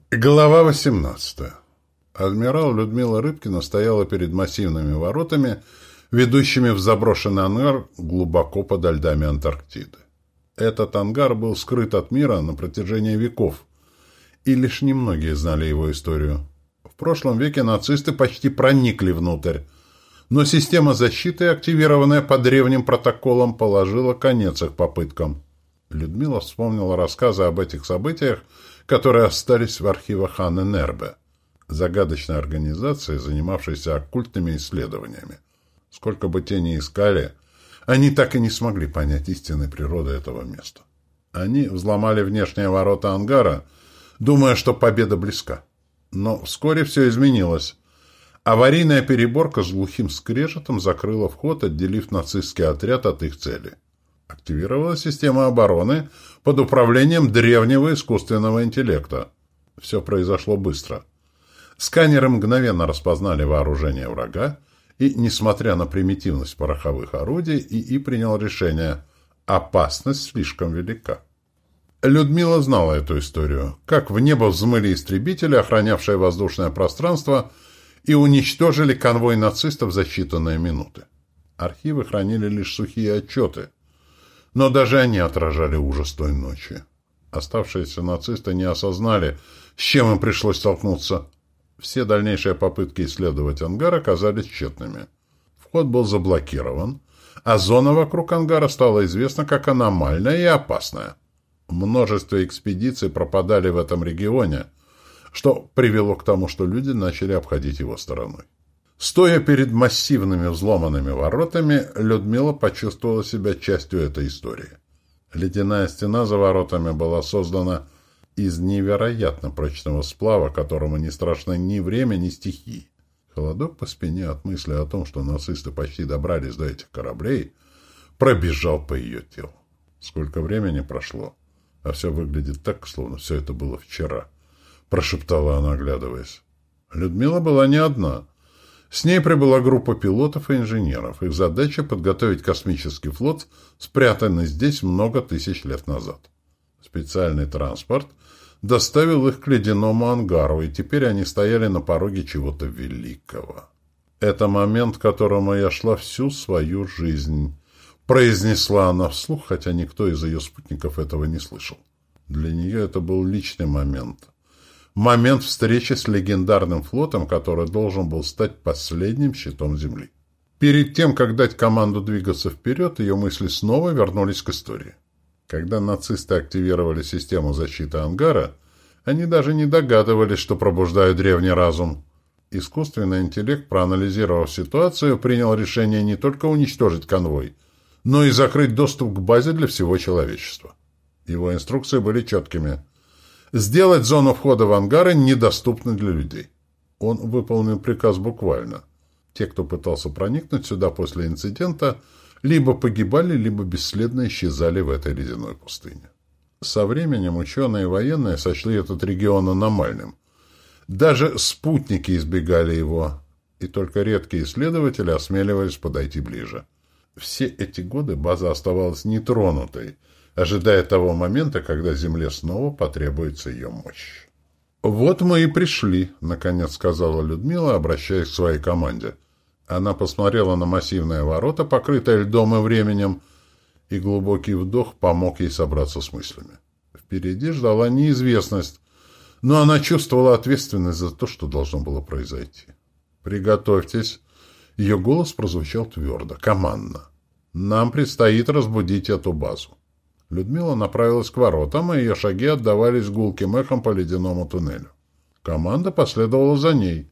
Глава 18. Адмирал Людмила Рыбкина стояла перед массивными воротами, ведущими в заброшенный ангар глубоко подо льдами Антарктиды. Этот ангар был скрыт от мира на протяжении веков, и лишь немногие знали его историю. В прошлом веке нацисты почти проникли внутрь, но система защиты, активированная по древним протоколам, положила конец их попыткам. Людмила вспомнила рассказы об этих событиях, которые остались в архивах Анны Нербе, загадочной организации, занимавшейся оккультными исследованиями. Сколько бы те ни искали, они так и не смогли понять истинной природы этого места. Они взломали внешние ворота ангара, думая, что победа близка. Но вскоре все изменилось. Аварийная переборка с глухим скрежетом закрыла вход, отделив нацистский отряд от их цели. Активировалась система обороны под управлением древнего искусственного интеллекта. Все произошло быстро. Сканеры мгновенно распознали вооружение врага, и, несмотря на примитивность пороховых орудий, ИИ принял решение: опасность слишком велика. Людмила знала эту историю, как в небо взмыли истребители, охранявшие воздушное пространство, и уничтожили конвой нацистов за считанные минуты. Архивы хранили лишь сухие отчеты, но даже они отражали ужас той ночи. Оставшиеся нацисты не осознали, с чем им пришлось столкнуться. Все дальнейшие попытки исследовать ангар оказались тщетными. Вход был заблокирован, а зона вокруг ангара стала известна как аномальная и опасная. Множество экспедиций пропадали в этом регионе, что привело к тому, что люди начали обходить его стороной. Стоя перед массивными взломанными воротами, Людмила почувствовала себя частью этой истории. Ледяная стена за воротами была создана из невероятно прочного сплава, которому не страшно ни время, ни стихии. Холодок по спине от мысли о том, что нацисты почти добрались до этих кораблей, пробежал по ее телу. Сколько времени прошло, а все выглядит так, словно все это было вчера, прошептала она, оглядываясь. Людмила была не одна. С ней прибыла группа пилотов и инженеров. Их задача — подготовить космический флот, спрятанный здесь много тысяч лет назад. Специальный транспорт доставил их к ледяному ангару, и теперь они стояли на пороге чего-то великого. «Это момент, к которому я шла всю свою жизнь», — произнесла она вслух, хотя никто из ее спутников этого не слышал. Для нее это был личный момент. Момент встречи с легендарным флотом, который должен был стать последним щитом Земли. Перед тем, как дать команду двигаться вперед, ее мысли снова вернулись к истории. Когда нацисты активировали систему защиты ангара, они даже не догадывались, что пробуждают древний разум. Искусственный интеллект, проанализировав ситуацию, принял решение не только уничтожить конвой, но и закрыть доступ к базе для всего человечества. Его инструкции были четкими. Сделать зону входа в ангары недоступной для людей. Он выполнил приказ буквально. Те, кто пытался проникнуть сюда после инцидента, либо погибали, либо бесследно исчезали в этой ледяной пустыне. Со временем ученые и военные сочли этот регион аномальным. Даже спутники избегали его, и только редкие исследователи осмеливались подойти ближе. Все эти годы база оставалась нетронутой, ожидая того момента, когда Земле снова потребуется ее мощь. «Вот мы и пришли», — наконец сказала Людмила, обращаясь к своей команде. Она посмотрела на массивные ворота, покрытые льдом и временем, и глубокий вдох помог ей собраться с мыслями. Впереди ждала неизвестность, но она чувствовала ответственность за то, что должно было произойти. «Приготовьтесь». Ее голос прозвучал твердо, командно. «Нам предстоит разбудить эту базу». Людмила направилась к воротам, и ее шаги отдавались гулким эхом по ледяному туннелю. Команда последовала за ней.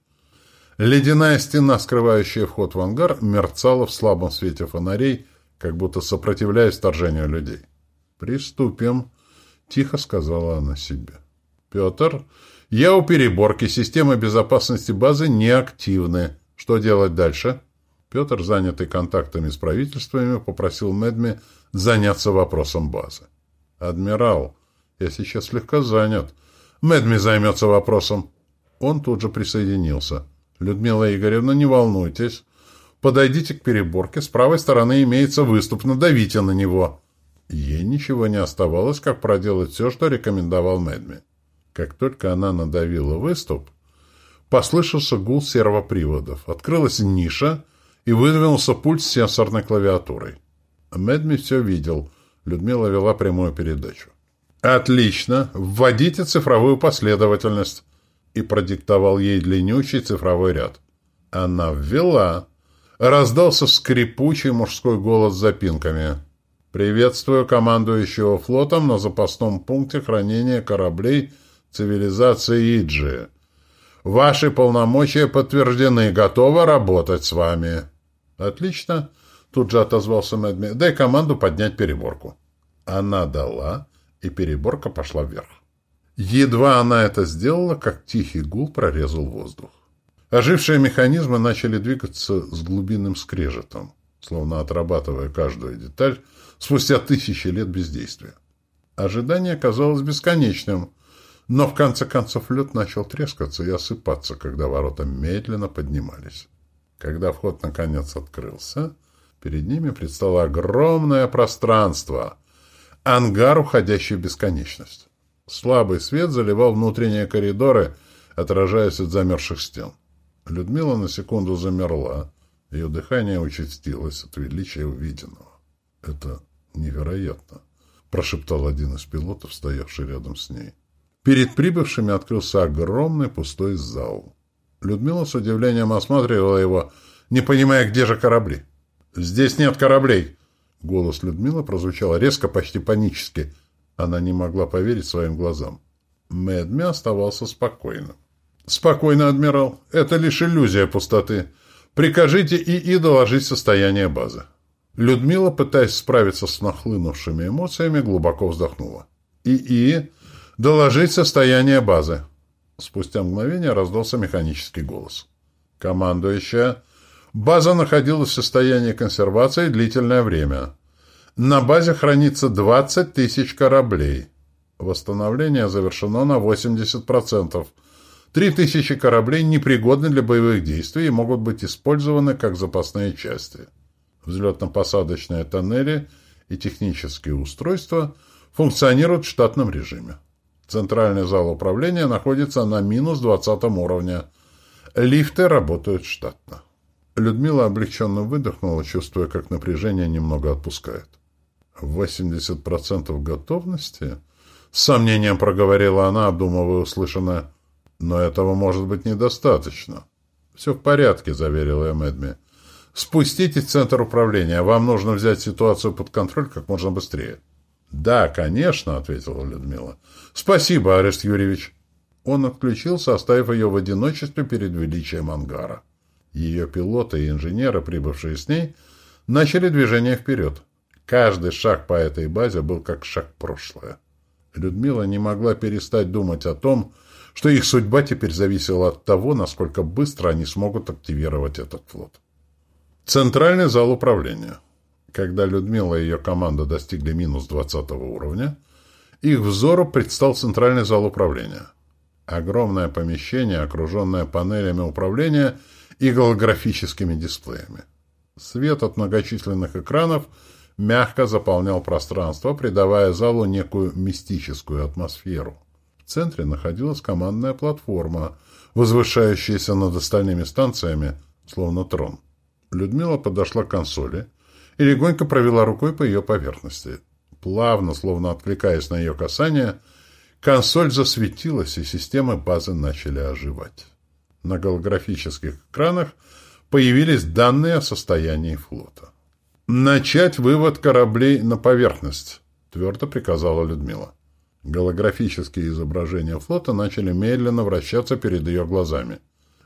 Ледяная стена, скрывающая вход в ангар, мерцала в слабом свете фонарей, как будто сопротивляясь вторжению людей. «Приступим», — тихо сказала она себе. «Петр, я у переборки, системы безопасности базы неактивны. Что делать дальше?» Петр, занятый контактами с правительствами, попросил Медми заняться вопросом базы. «Адмирал, я сейчас слегка занят. Медми займется вопросом». Он тут же присоединился. «Людмила Игоревна, не волнуйтесь. Подойдите к переборке, с правой стороны имеется выступ, надавите на него». Ей ничего не оставалось, как проделать все, что рекомендовал Медми. Как только она надавила выступ, послышался гул сервоприводов. Открылась ниша, и выдвинулся пульт с сенсорной клавиатурой. Мэдми все видел. Людмила вела прямую передачу. «Отлично! Вводите цифровую последовательность!» И продиктовал ей длиннющий цифровой ряд. Она ввела. Раздался скрипучий мужской голос с запинками. «Приветствую командующего флотом на запасном пункте хранения кораблей цивилизации Иджи. Ваши полномочия подтверждены. Готовы работать с вами». «Отлично», — тут же отозвался Мэдми. «Дай команду поднять переборку». Она дала, и переборка пошла вверх. Едва она это сделала, как тихий гул прорезал воздух. Ожившие механизмы начали двигаться с глубинным скрежетом, словно отрабатывая каждую деталь спустя тысячи лет бездействия. Ожидание казалось бесконечным, но в конце концов лед начал трескаться и осыпаться, когда ворота медленно поднимались. Когда вход наконец открылся, перед ними предстало огромное пространство, ангар, уходящий в бесконечность. Слабый свет заливал внутренние коридоры, отражаясь от замерзших стен. Людмила на секунду замерла, ее дыхание участилось от величия увиденного. «Это невероятно», — прошептал один из пилотов, стоявший рядом с ней. Перед прибывшими открылся огромный пустой зал. Людмила с удивлением осматривала его, не понимая, где же корабли. «Здесь нет кораблей!» Голос Людмилы прозвучал резко, почти панически. Она не могла поверить своим глазам. Мэдми оставался спокойным. «Спокойно, адмирал. Это лишь иллюзия пустоты. Прикажите ИИ доложить состояние базы». Людмила, пытаясь справиться с нахлынувшими эмоциями, глубоко вздохнула. «ИИ, доложить состояние базы». Спустя мгновение раздался механический голос. «Командующая, база находилась в состоянии консервации длительное время. На базе хранится 20 тысяч кораблей. Восстановление завершено на 80%. 3000 кораблей непригодны для боевых действий и могут быть использованы как запасные части. Взлетно-посадочные тоннели и технические устройства функционируют в штатном режиме. Центральный зал управления находится на минус 20 уровне. Лифты работают штатно». Людмила облегченно выдохнула, чувствуя, как напряжение немного отпускает. 80% готовности? С сомнением проговорила она, обдумывая услышанное. «Но этого может быть недостаточно». «Все в порядке», — заверила я Мэдми. «Спуститесь в центр управления. Вам нужно взять ситуацию под контроль как можно быстрее». «Да, конечно», — ответила Людмила. «Спасибо, Арест Юрьевич». Он отключился, оставив ее в одиночестве перед величием ангара. Ее пилоты и инженеры, прибывшие с ней, начали движение вперед. Каждый шаг по этой базе был как шаг в прошлое. Людмила не могла перестать думать о том, что их судьба теперь зависела от того, насколько быстро они смогут активировать этот флот. Центральный зал управления. Когда Людмила и ее команда достигли минус 20 уровня, их взору предстал центральный зал управления. Огромное помещение, окруженное панелями управления и голографическими дисплеями. Свет от многочисленных экранов мягко заполнял пространство, придавая залу некую мистическую атмосферу. В центре находилась командная платформа, возвышающаяся над остальными станциями, словно трон. Людмила подошла к консоли и легонько провела рукой по ее поверхности. Плавно, словно откликаясь на ее касание, консоль засветилась, и системы базы начали оживать. На голографических экранах появились данные о состоянии флота. «Начать вывод кораблей на поверхность», — твердо приказала Людмила. Голографические изображения флота начали медленно вращаться перед ее глазами.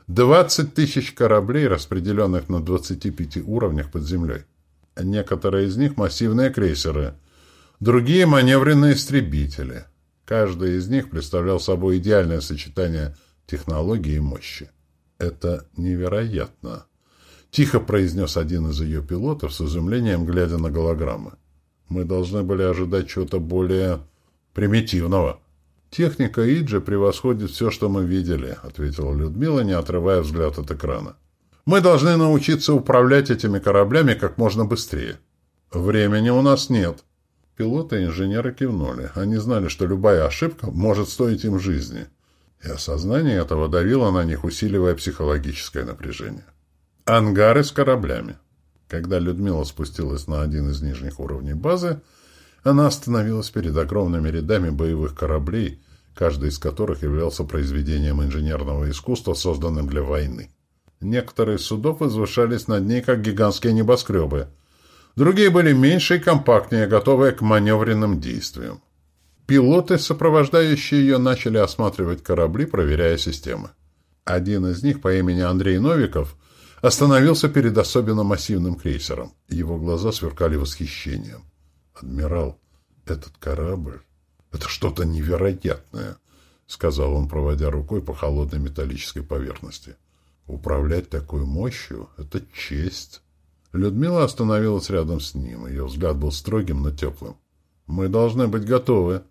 20 тысяч кораблей, распределенных на 25 уровнях под землей. Некоторые из них массивные крейсеры, другие маневренные истребители. Каждый из них представлял собой идеальное сочетание технологий и мощи. «Это невероятно», — тихо произнес один из ее пилотов с изумлением, глядя на голограммы. «Мы должны были ожидать чего-то более примитивного». «Техника Иджи превосходит все, что мы видели», — ответила Людмила, не отрывая взгляд от экрана. «Мы должны научиться управлять этими кораблями как можно быстрее. Времени у нас нет». Пилоты и инженеры кивнули. Они знали, что любая ошибка может стоить им жизни. И осознание этого давило на них, усиливая психологическое напряжение. Ангары с кораблями. Когда Людмила спустилась на один из нижних уровней базы, она остановилась перед огромными рядами боевых кораблей, каждый из которых являлся произведением инженерного искусства, созданным для войны. Некоторые из судов возвышались над ней, как гигантские небоскребы. Другие были меньше и компактнее, готовые к маневренным действиям. Пилоты, сопровождающие ее, начали осматривать корабли, проверяя системы. Один из них по имени Андрей Новиков остановился перед особенно массивным крейсером. Его глаза сверкали восхищением. «Адмирал, этот корабль — это что-то невероятное», — сказал он, проводя рукой по холодной металлической поверхности. «Управлять такой мощью — это честь». Людмила остановилась рядом с ним. Ее взгляд был строгим, но теплым. «Мы должны быть готовы.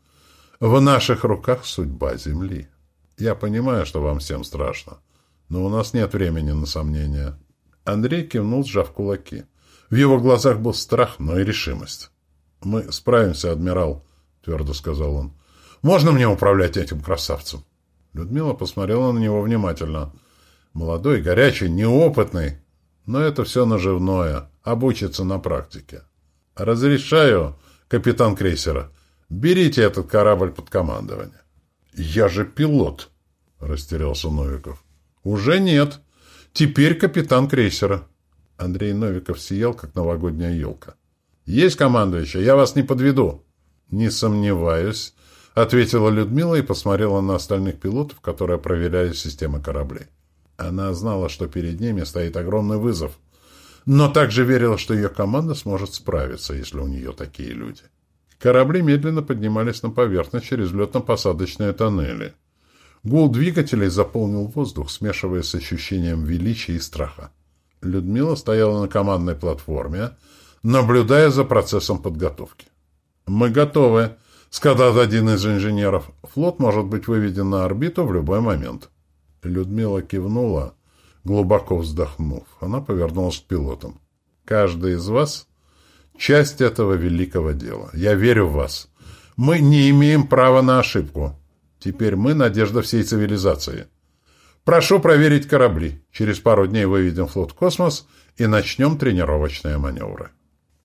В наших руках судьба Земли. Я понимаю, что вам всем страшно, но у нас нет времени на сомнения». Андрей кивнул, сжав кулаки. В его глазах был страх, но и решимость. «Мы справимся, адмирал», — твердо сказал он. «Можно мне управлять этим красавцем?» Людмила посмотрела на него внимательно. Молодой, горячий, неопытный. Но это все наживное. Обучится на практике. «Разрешаю, капитан крейсера. Берите этот корабль под командование». «Я же пилот», — растерялся Новиков. «Уже нет. Теперь капитан крейсера». Андрей Новиков сиял, как новогодняя елка. «Есть, командующий, я вас не подведу». «Не сомневаюсь», — ответила Людмила и посмотрела на остальных пилотов, которые проверяли системы кораблей. Она знала, что перед ними стоит огромный вызов, но также верила, что ее команда сможет справиться, если у нее такие люди. Корабли медленно поднимались на поверхность через взлетно-посадочные тоннели. Гул двигателей заполнил воздух, смешиваясь с ощущением величия и страха. Людмила стояла на командной платформе, наблюдая за процессом подготовки. «Мы готовы», — сказал один из инженеров. «Флот может быть выведен на орбиту в любой момент». Людмила кивнула, глубоко вздохнув. Она повернулась к пилотам. «Каждый из вас — часть этого великого дела. Я верю в вас. Мы не имеем права на ошибку. Теперь мы — надежда всей цивилизации. Прошу проверить корабли. Через пару дней выведем флот в космос и начнем тренировочные маневры».